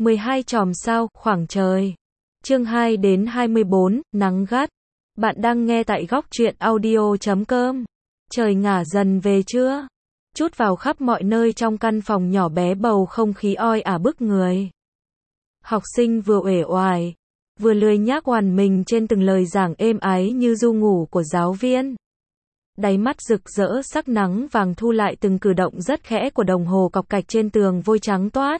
12 chòm sao, khoảng trời. Chương 2 đến 24, nắng gắt. Bạn đang nghe tại góc truyện audio.com. Trời ngả dần về trưa. Chút vào khắp mọi nơi trong căn phòng nhỏ bé, bầu không khí oi ả bức người. Học sinh vừa uể oải, vừa lười nhác oằn mình trên từng lời giảng êm ái như ru ngủ của giáo viên. Đáy mắt rực rỡ sắc nắng vàng thu lại từng cử động rất khẽ của đồng hồ cọc cạch trên tường vôi trắng toát.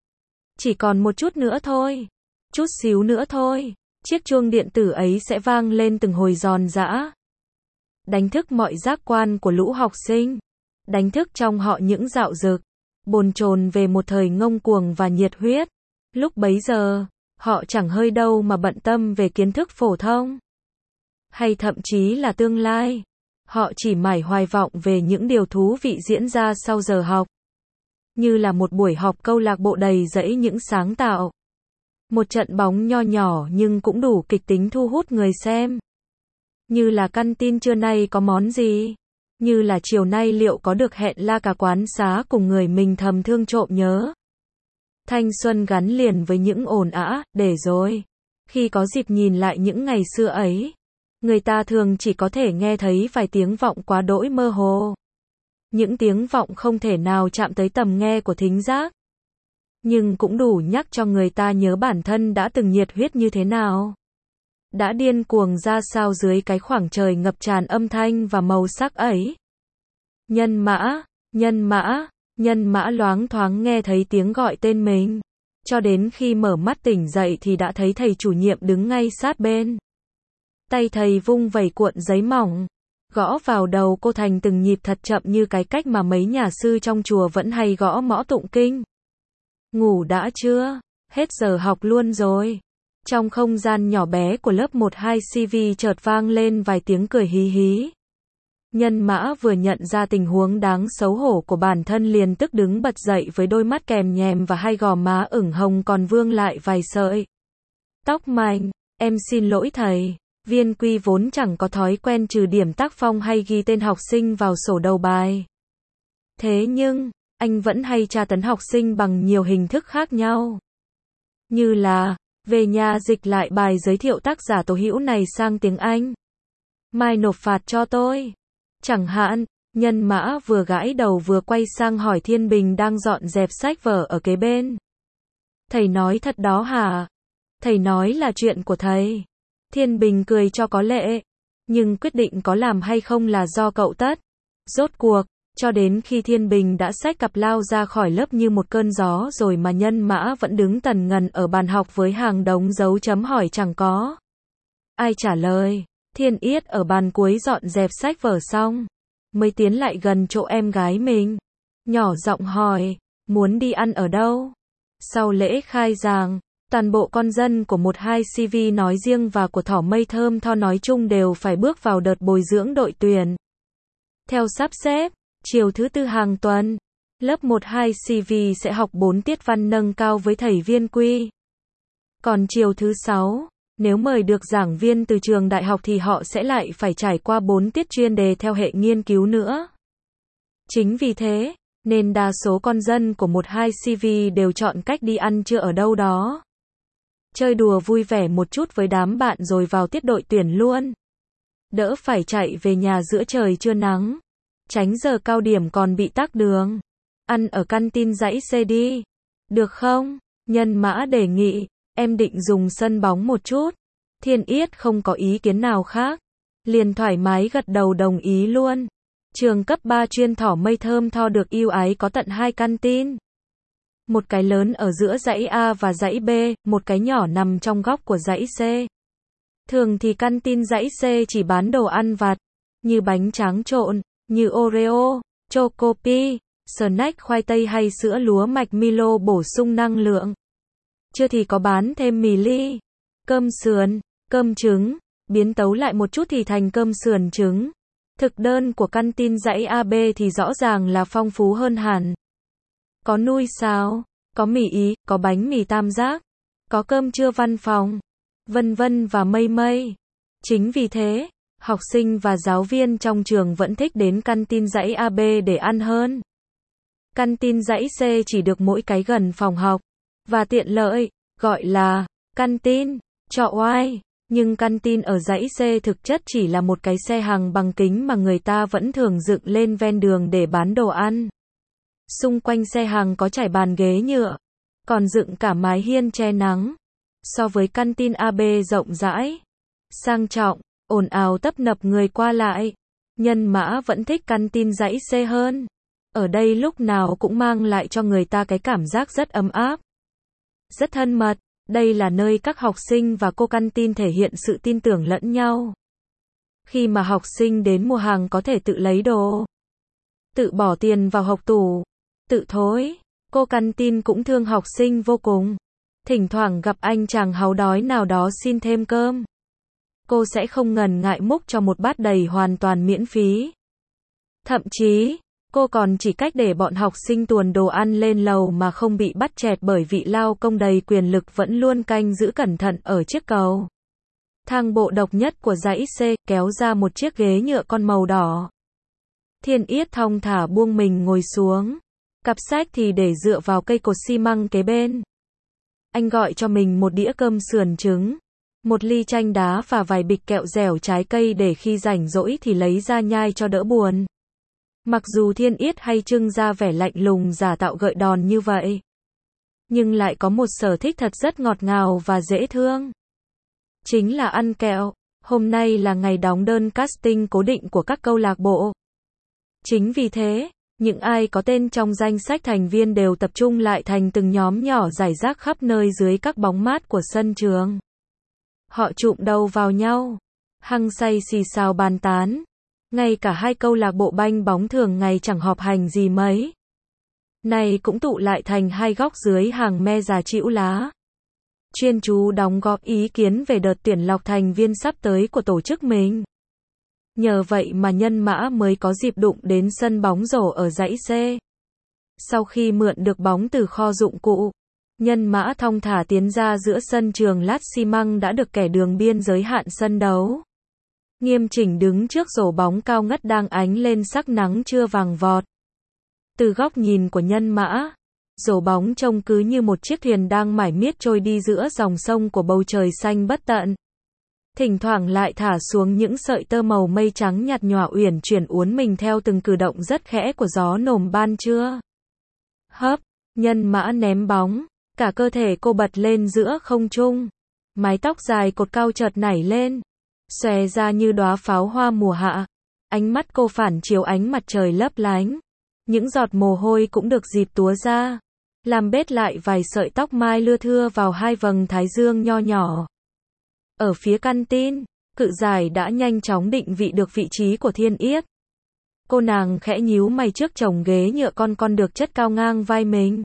Chỉ còn một chút nữa thôi. Chút xíu nữa thôi. Chiếc chuông điện tử ấy sẽ vang lên từng hồi giòn giã. Đánh thức mọi giác quan của lũ học sinh. Đánh thức trong họ những dạo dực, bồn chồn về một thời ngông cuồng và nhiệt huyết. Lúc bấy giờ, họ chẳng hơi đâu mà bận tâm về kiến thức phổ thông. Hay thậm chí là tương lai. Họ chỉ mải hoài vọng về những điều thú vị diễn ra sau giờ học. Như là một buổi họp câu lạc bộ đầy rẫy những sáng tạo. Một trận bóng nho nhỏ nhưng cũng đủ kịch tính thu hút người xem. Như là căn tin trưa nay có món gì? Như là chiều nay liệu có được hẹn la cả quán xá cùng người mình thầm thương trộm nhớ? Thanh xuân gắn liền với những ồn ào, để rồi. Khi có dịp nhìn lại những ngày xưa ấy, người ta thường chỉ có thể nghe thấy vài tiếng vọng quá đỗi mơ hồ. Những tiếng vọng không thể nào chạm tới tầm nghe của thính giác. Nhưng cũng đủ nhắc cho người ta nhớ bản thân đã từng nhiệt huyết như thế nào. Đã điên cuồng ra sao dưới cái khoảng trời ngập tràn âm thanh và màu sắc ấy. Nhân mã, nhân mã, nhân mã, loáng thoáng nghe thấy tiếng gọi tên mình. Cho đến khi mở mắt tỉnh dậy thì đã thấy thầy chủ nhiệm đứng ngay sát bên. Tay thầy vung vẩy cuộn giấy mỏng, gõ vào đầu cô thành từng nhịp thật chậm như cái cách mà mấy nhà sư trong chùa vẫn hay gõ mõ tụng kinh. Ngủ đã chưa? Hết giờ học luôn rồi. Trong không gian nhỏ bé của lớp 1-2 CV chợt vang lên vài tiếng cười hí hí. Nhân mã vừa nhận ra tình huống đáng xấu hổ của bản thân liền tức đứng bật dậy với đôi mắt kèm nhèm và hai gò má ửng hồng còn vương lại vài sợi tóc mảnh. Em xin lỗi thầy. Viên Quy vốn chẳng có thói quen trừ điểm tác phong hay ghi tên học sinh vào sổ đầu bài. Thế nhưng, anh vẫn hay tra tấn học sinh bằng nhiều hình thức khác nhau. Như là, về nhà dịch lại bài giới thiệu tác giả tố hữu này sang tiếng Anh. Mai nộp phạt cho tôi. Chẳng hạn, nhân mã vừa gãi đầu vừa quay sang hỏi Thiên Bình đang dọn dẹp sách vở ở kế bên. Thầy nói thật đó hả? Thầy nói là chuyện của thầy. Thiên Bình cười cho có lệ. Nhưng quyết định có làm hay không là do cậu tất. Rốt cuộc, cho đến khi Thiên Bình đã xách cặp lao ra khỏi lớp như một cơn gió rồi mà nhân mã vẫn đứng tần ngần ở bàn học với hàng đống dấu chấm hỏi chẳng có ai trả lời. Thiên Yết ở bàn cuối dọn dẹp sách vở xong, mới tiến lại gần chỗ em gái mình. Nhỏ giọng hỏi, muốn đi ăn ở đâu? Sau lễ khai giảng, toàn bộ con dân của 1-2 CV nói riêng và của Thỏ Mây Thơm Tho nói chung đều phải bước vào đợt bồi dưỡng đội tuyển. Theo sắp xếp, chiều thứ tư hàng tuần, lớp 1-2 CV sẽ học 4 tiết văn nâng cao với thầy Viên Quy. Còn chiều thứ 6, nếu mời được giảng viên từ trường đại học thì họ sẽ lại phải trải qua 4 tiết chuyên đề theo hệ nghiên cứu nữa. Chính vì thế, nên đa số con dân của 1-2 CV đều chọn cách đi ăn trưa ở đâu đó. Chơi đùa vui vẻ một chút với đám bạn rồi vào tiết đội tuyển luôn. Đỡ phải chạy về nhà giữa trời trưa nắng. Tránh giờ cao điểm còn bị tắc đường. Ăn ở căn tin dãy C đi. Được không? Nhân mã đề nghị. Em định dùng sân bóng một chút. Thiên Yết không có ý kiến nào khác. Liền thoải mái gật đầu đồng ý luôn. Trường cấp 3 chuyên Thỏ Mây Thơm Tho được ưu ái có tận 2 căn tin. Một cái lớn ở giữa dãy A và dãy B, một cái nhỏ nằm trong góc của dãy C. Thường thì căn tin dãy C chỉ bán đồ ăn vặt, như bánh tráng trộn, như Oreo, Chocopi, snack khoai tây hay sữa lúa mạch Milo bổ sung năng lượng. Chưa thì có bán thêm mì ly, cơm sườn, cơm trứng, biến tấu lại một chút thì thành cơm sườn trứng. Thực đơn của căn tin dãy AB thì rõ ràng là phong phú hơn hẳn. Có nuôi sao, có mì Ý, có bánh mì tam giác, có cơm trưa văn phòng, vân vân và mây mây. Chính vì thế, học sinh và giáo viên trong trường vẫn thích đến căn tin dãy AB để ăn hơn. Căn tin dãy C chỉ được mỗi cái gần phòng học, và tiện lợi, gọi là căn tin, trọ oai. Nhưng căn tin ở dãy C thực chất chỉ là một cái xe hàng bằng kính mà người ta vẫn thường dựng lên ven đường để bán đồ ăn. Xung quanh xe hàng có trải bàn ghế nhựa, còn dựng cả mái hiên che nắng. So với căn tin AB rộng rãi, sang trọng, ồn ào tấp nập người qua lại, Nhân Mã vẫn thích căn tin dãy C hơn. Ở đây lúc nào cũng mang lại cho người ta cái cảm giác rất ấm áp, rất thân mật. Đây là nơi các học sinh và cô căn tin thể hiện sự tin tưởng lẫn nhau. Khi mà học sinh đến mua hàng có thể tự lấy đồ, tự bỏ tiền vào hộc tủ, tự thối. Cô căn tin cũng thương học sinh vô cùng. Thỉnh thoảng gặp anh chàng háu đói nào đó xin thêm cơm, cô sẽ không ngần ngại múc cho một bát đầy hoàn toàn miễn phí. Thậm chí, cô còn chỉ cách để bọn học sinh tuồn đồ ăn lên lầu mà không bị bắt chẹt bởi vị lao công đầy quyền lực vẫn luôn canh giữ cẩn thận ở chiếc cầu thang bộ độc nhất của dãy C, kéo ra một chiếc ghế nhựa con màu đỏ. Thiên Yết thong thả buông mình ngồi xuống, cặp sách thì để dựa vào cây cột xi măng kế bên. Anh gọi cho mình một đĩa cơm sườn trứng, một ly chanh đá và vài bịch kẹo dẻo trái cây để khi rảnh rỗi thì lấy ra nhai cho đỡ buồn. Mặc dù Thiên Yết hay trưng ra vẻ lạnh lùng giả tạo gợi đòn như vậy, nhưng lại có một sở thích thật rất ngọt ngào và dễ thương. Chính là ăn kẹo. Hôm nay là ngày đóng đơn casting cố định của các câu lạc bộ. Chính vì thế, những ai có tên trong danh sách thành viên đều tập trung lại thành từng nhóm nhỏ rải rác khắp nơi dưới các bóng mát của sân trường. Họ chụm đầu vào nhau, hăng say xì xào bàn tán. Ngay cả hai câu lạc bộ banh bóng thường ngày chẳng họp hành gì mấy, này cũng tụ lại thành hai góc dưới hàng me già chĩu lá, chuyên chú đóng góp ý kiến về đợt tuyển lọc thành viên sắp tới của tổ chức mình. Nhờ vậy mà Nhân Mã mới có dịp đụng đến sân bóng rổ ở dãy C. Sau khi mượn được bóng từ kho dụng cụ, Nhân Mã thong thả tiến ra giữa sân trường lát xi măng đã được kẻ đường biên giới hạn sân đấu. Nghiêm chỉnh đứng trước rổ bóng cao ngất đang ánh lên sắc nắng trưa vàng vọt. Từ góc nhìn của Nhân Mã, rổ bóng trông cứ như một chiếc thuyền đang mải miết trôi đi giữa dòng sông của bầu trời xanh bất tận. Thỉnh thoảng lại thả xuống những sợi tơ màu mây trắng nhạt nhòa uyển chuyển uốn mình theo từng cử động rất khẽ của gió nồm ban trưa. Hấp, Nhân Mã ném bóng, cả cơ thể cô bật lên giữa không trung. Mái tóc dài cột cao chợt nảy lên, xòe ra như đóa pháo hoa mùa hạ. Ánh mắt cô phản chiếu ánh mặt trời lấp lánh. Những giọt mồ hôi cũng được dịp túa ra, làm bết lại vài sợi tóc mai lưa thưa vào hai vầng thái dương nho nhỏ. Ở phía căn tin, Cự Giải đã nhanh chóng định vị được vị trí của Thiên Yết. Cô nàng khẽ nhíu mày trước chồng ghế nhựa con được chất cao ngang vai mình.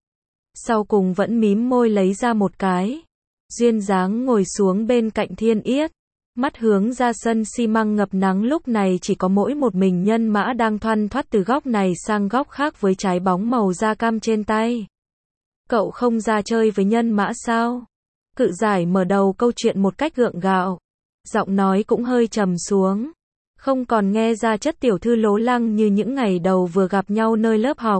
Sau cùng vẫn mím môi lấy ra một cái, duyên dáng ngồi xuống bên cạnh Thiên Yết. Mắt hướng ra sân xi măng ngập nắng lúc này chỉ có mỗi một mình Nhân Mã đang thoăn thoắt từ góc này sang góc khác với trái bóng màu da cam trên tay. Cậu không ra chơi với Nhân Mã sao? Cự Giải mở đầu câu chuyện một cách gượng gạo. Giọng nói cũng hơi trầm xuống. Không còn nghe ra chất tiểu thư lố lăng như những ngày đầu vừa gặp nhau nơi lớp học.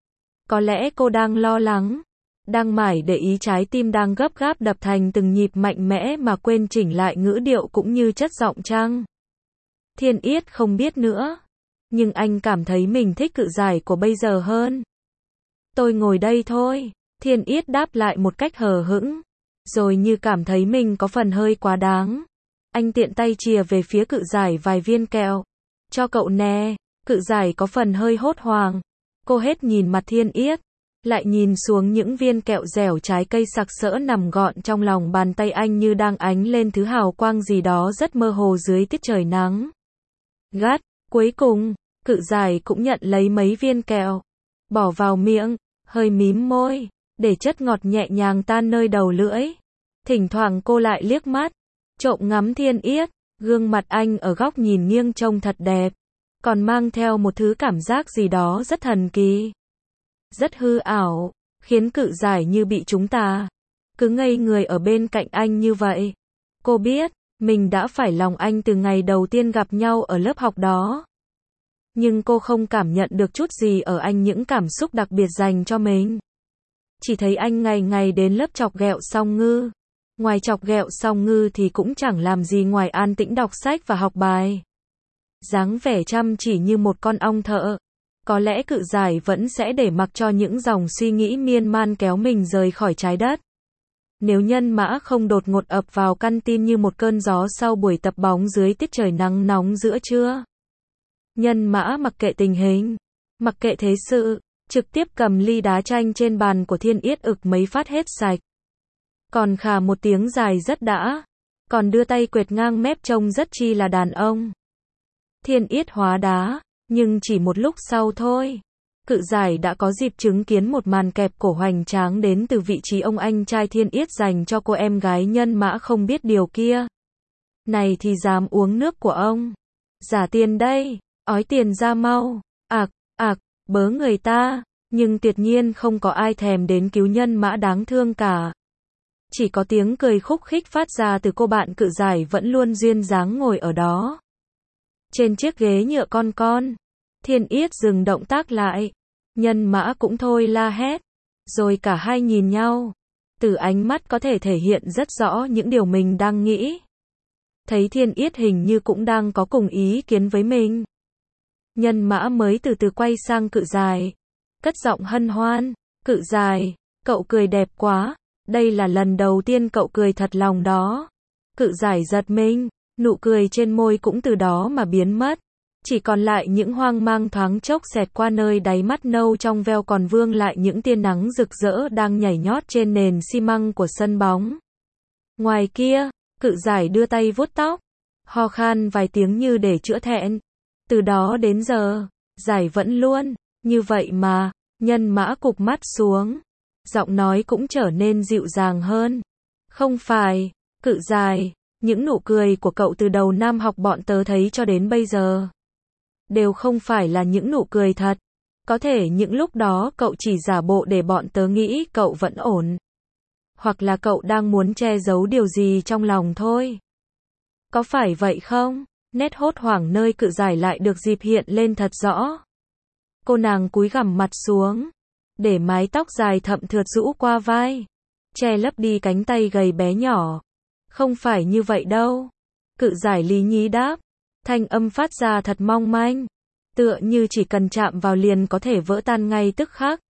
Có lẽ cô đang lo lắng, đang mải để ý trái tim đang gấp gáp đập thành từng nhịp mạnh mẽ mà quên chỉnh lại ngữ điệu cũng như chất giọng chăng? Thiên Yết không biết nữa, nhưng anh cảm thấy mình thích Cự Giải của bây giờ hơn. Tôi ngồi đây thôi, Thiên Yết đáp lại một cách hờ hững, rồi như cảm thấy mình có phần hơi quá đáng. Anh tiện tay chìa về phía Cự Giải vài viên kẹo. Cho cậu nè. Cự Giải có phần hơi hốt hoảng. Cô hết nhìn mặt Thiên Yết, lại nhìn xuống những viên kẹo dẻo trái cây sặc sỡ nằm gọn trong lòng bàn tay anh như đang ánh lên thứ hào quang gì đó rất mơ hồ dưới tiết trời nắng gắt. Cuối cùng, Cự Giải cũng nhận lấy mấy viên kẹo, bỏ vào miệng, hơi mím môi, để chất ngọt nhẹ nhàng tan nơi đầu lưỡi. Thỉnh thoảng cô lại liếc mắt, trộm ngắm Thiên Yết, gương mặt anh ở góc nhìn nghiêng trông thật đẹp, còn mang theo một thứ cảm giác gì đó rất thần kỳ, rất hư ảo, khiến Cự Giải như bị chúng ta cứ ngây người ở bên cạnh anh như vậy. Cô biết, mình đã phải lòng anh từ ngày đầu tiên gặp nhau ở lớp học đó. Nhưng cô không cảm nhận được chút gì ở anh những cảm xúc đặc biệt dành cho mình. Chỉ thấy anh ngày ngày đến lớp chọc ghẹo Song Ngư. Ngoài chọc ghẹo Song Ngư thì cũng chẳng làm gì ngoài an tĩnh đọc sách và học bài. Dáng vẻ chăm chỉ như một con ong thợ. Có lẽ Cự Giải vẫn sẽ để mặc cho những dòng suy nghĩ miên man kéo mình rời khỏi trái đất. Nếu Nhân Mã không đột ngột ập vào căn tin như một cơn gió sau buổi tập bóng dưới tiết trời nắng nóng giữa trưa. Nhân Mã mặc kệ tình hình, mặc kệ thế sự, trực tiếp cầm ly đá chanh trên bàn của Thiên Yết ực mấy phát hết sạch. Còn khà một tiếng dài rất đã, còn đưa tay quệt ngang mép trông rất chi là đàn ông. Thiên Yết hóa đá, nhưng chỉ một lúc sau thôi. Cự Giải đã có dịp chứng kiến một màn kẹp cổ hoành tráng đến từ vị trí ông anh trai Thiên Yết dành cho cô em gái Nhân Mã không biết điều kia. Này thì dám uống nước của ông. Giả tiền đây, ói tiền ra mau. Bớ người ta. Nhưng tuyệt nhiên không có ai thèm đến cứu Nhân Mã đáng thương cả. Chỉ có tiếng cười khúc khích phát ra từ cô bạn Cự Giải vẫn luôn duyên dáng ngồi ở đó. Trên chiếc ghế nhựa con. Thiên Yết dừng động tác lại. Nhân Mã cũng thôi la hét. Rồi cả hai nhìn nhau. Từ ánh mắt có thể thể hiện rất rõ những điều mình đang nghĩ. Thấy Thiên Yết hình như cũng đang có cùng ý kiến với mình. Nhân Mã mới từ từ quay sang Cự Giải. Cất giọng hân hoan. Cự Giải, cậu cười đẹp quá. Đây là lần đầu tiên cậu cười thật lòng đó. Cự Giải giật mình. Nụ cười trên môi cũng từ đó mà biến mất. Chỉ còn lại những hoang mang thoáng chốc xẹt qua nơi đáy mắt nâu trong veo còn vương lại những tia nắng rực rỡ đang nhảy nhót trên nền xi măng của sân bóng. Ngoài kia, Cự Giải đưa tay vuốt tóc, ho khan vài tiếng như để chữa thẹn. Từ đó đến giờ, Giải vẫn luôn như vậy mà. Nhân Mã cụp mắt xuống, giọng nói cũng trở nên dịu dàng hơn. Không phải, Cự Giải, những nụ cười của cậu từ đầu năm học bọn tớ thấy cho đến bây giờ đều không phải là những nụ cười thật. Có thể những lúc đó cậu chỉ giả bộ để bọn tớ nghĩ cậu vẫn ổn. Hoặc là cậu đang muốn che giấu điều gì trong lòng thôi. Có phải vậy không? Nét hốt hoảng nơi Cự Giải lại được dịp hiện lên thật rõ. Cô nàng cúi gằm mặt xuống, để mái tóc dài thậm thượt rũ qua vai, che lấp đi cánh tay gầy bé nhỏ. Không phải như vậy đâu. Cự Giải lý nhí đáp. Thanh âm phát ra thật mong manh, tựa như chỉ cần chạm vào liền có thể vỡ tan ngay tức khắc.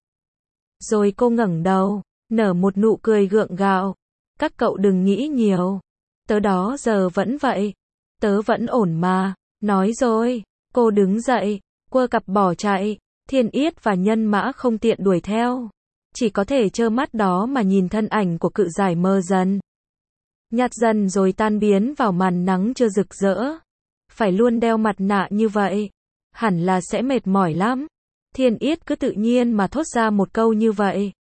Rồi cô ngẩng đầu, nở một nụ cười gượng gạo. Các cậu đừng nghĩ nhiều. Tớ đó giờ vẫn vậy. Tớ vẫn ổn mà. Nói rồi, cô đứng dậy, quơ cặp bỏ chạy. Thiên Yết và Nhân Mã không tiện đuổi theo. Chỉ có thể trơ mắt đó mà nhìn thân ảnh của Cự Giải mờ dần, nhạt dần rồi tan biến vào màn nắng chưa rực rỡ. Phải luôn đeo mặt nạ như vậy, hẳn là sẽ mệt mỏi lắm. Thiên Yết cứ tự nhiên mà thốt ra một câu như vậy.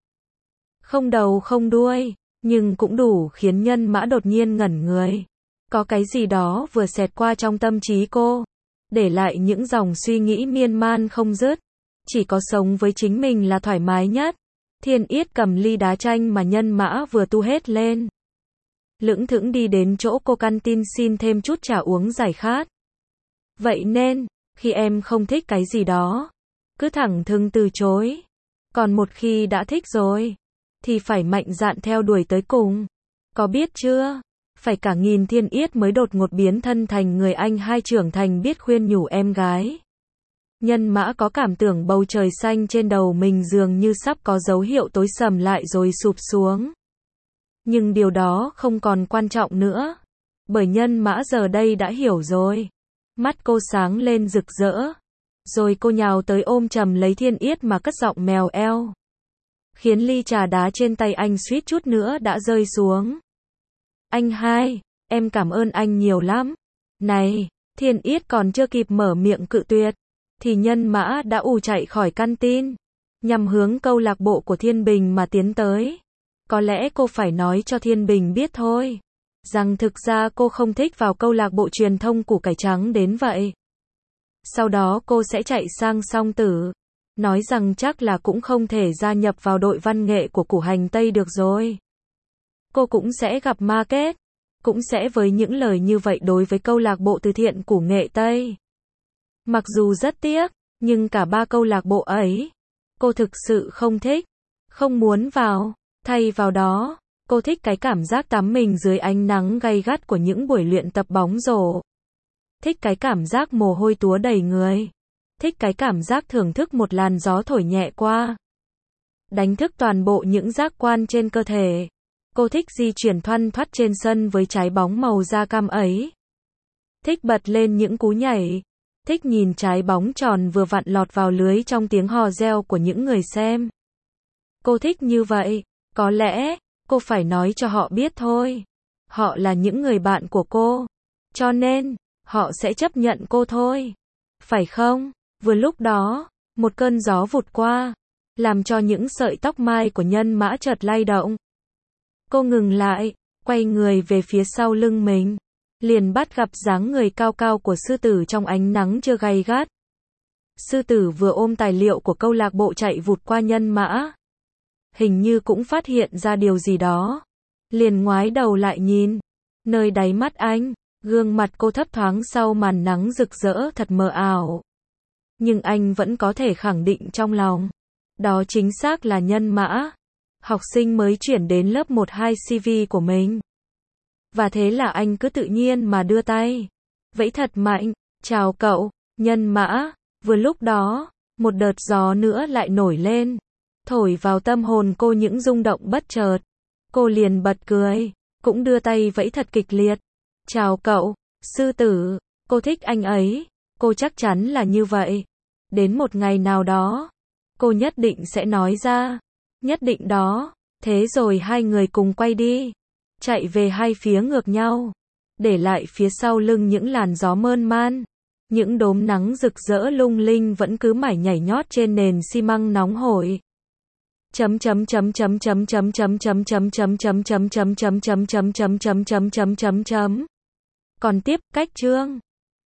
Không đầu không đuôi, nhưng cũng đủ khiến Nhân Mã đột nhiên ngẩn người. Có cái gì đó vừa xẹt qua trong tâm trí cô, để lại những dòng suy nghĩ miên man không dứt. Chỉ có sống với chính mình là thoải mái nhất. Thiên Yết cầm ly đá chanh mà Nhân Mã vừa tu hết lên, lững thững đi đến chỗ cô canteen xin thêm chút trà uống giải khát. Vậy nên, khi em không thích cái gì đó, cứ thẳng thừng từ chối. Còn một khi đã thích rồi, thì phải mạnh dạn theo đuổi tới cùng. Có biết chưa? Phải cả nghìn Thiên Yết mới đột ngột biến thân thành người anh hai trưởng thành biết khuyên nhủ em gái. Nhân Mã có cảm tưởng bầu trời xanh trên đầu mình dường như sắp có dấu hiệu tối sầm lại rồi sụp xuống. Nhưng điều đó không còn quan trọng nữa. Bởi Nhân Mã giờ đây đã hiểu rồi. Mắt cô sáng lên rực rỡ. Rồi cô nhào tới ôm chầm lấy Thiên Yết mà cất giọng mèo eo, khiến ly trà đá trên tay anh suýt chút nữa đã rơi xuống. Anh hai, em cảm ơn anh nhiều lắm. Này, Thiên Yết còn chưa kịp mở miệng cự tuyệt, thì Nhân Mã đã ù chạy khỏi canteen, nhằm hướng câu lạc bộ của Thiên Bình mà tiến tới. Có lẽ cô phải nói cho Thiên Bình biết thôi, rằng thực ra cô không thích vào câu lạc bộ truyền thông củ cải trắng đến vậy. Sau đó cô sẽ chạy sang Song Tử, nói rằng chắc là cũng không thể gia nhập vào đội văn nghệ của củ hành Tây được rồi. Cô cũng sẽ gặp ma kết, cũng sẽ với những lời như vậy đối với câu lạc bộ từ thiện củ nghệ Tây. Mặc dù rất tiếc, nhưng cả ba câu lạc bộ ấy, cô thực sự không thích. không muốn vào. Thay vào đó, cô thích cái cảm giác tắm mình dưới ánh nắng gay gắt của những buổi luyện tập bóng rổ. Thích cái cảm giác mồ hôi túa đầy người. Thích cái cảm giác thưởng thức một làn gió thổi nhẹ qua. Đánh thức toàn bộ những giác quan trên cơ thể. Cô thích di chuyển thoăn thoắt trên sân với trái bóng màu da cam ấy. Thích bật lên những cú nhảy. Thích nhìn trái bóng tròn vừa vặn lọt vào lưới trong tiếng hò reo của những người xem. Cô thích như vậy. Có lẽ, cô phải nói cho họ biết thôi. Họ là những người bạn của cô. Cho nên, họ sẽ chấp nhận cô thôi. Phải không? Vừa lúc đó, một cơn gió vụt qua, làm cho những sợi tóc mai của Nhân Mã chợt lay động. Cô ngừng lại, quay người về phía sau lưng mình, liền bắt gặp dáng người cao cao của sư tử trong ánh nắng chưa gay gắt. Sư tử vừa ôm tài liệu của câu lạc bộ chạy vụt qua Nhân Mã. Hình như cũng phát hiện ra điều gì đó. Liền ngoái đầu lại nhìn. Nơi đáy mắt anh, gương mặt cô thấp thoáng sau màn nắng rực rỡ thật mờ ảo. Nhưng anh vẫn có thể khẳng định trong lòng. Đó chính xác là Nhân Mã. Học sinh mới chuyển đến lớp 1-2 CV của mình. Và thế là anh cứ tự nhiên mà đưa tay. Vẫy thật mạnh. Chào cậu, Nhân Mã. Vừa lúc đó, một đợt gió nữa lại nổi lên. Thổi vào tâm hồn cô những rung động bất chợt. Cô liền bật cười. Cũng đưa tay vẫy thật kịch liệt. Chào cậu, sư tử. Cô thích anh ấy. Cô chắc chắn là như vậy. Đến một ngày nào đó, cô nhất định sẽ nói ra. Nhất định đó. Thế rồi hai người cùng quay đi. Chạy về hai phía ngược nhau. Để lại phía sau lưng những làn gió mơn man. Những đốm nắng rực rỡ lung linh vẫn cứ mải nhảy nhót trên nền xi măng nóng hổi. Còn tiếp, cách chương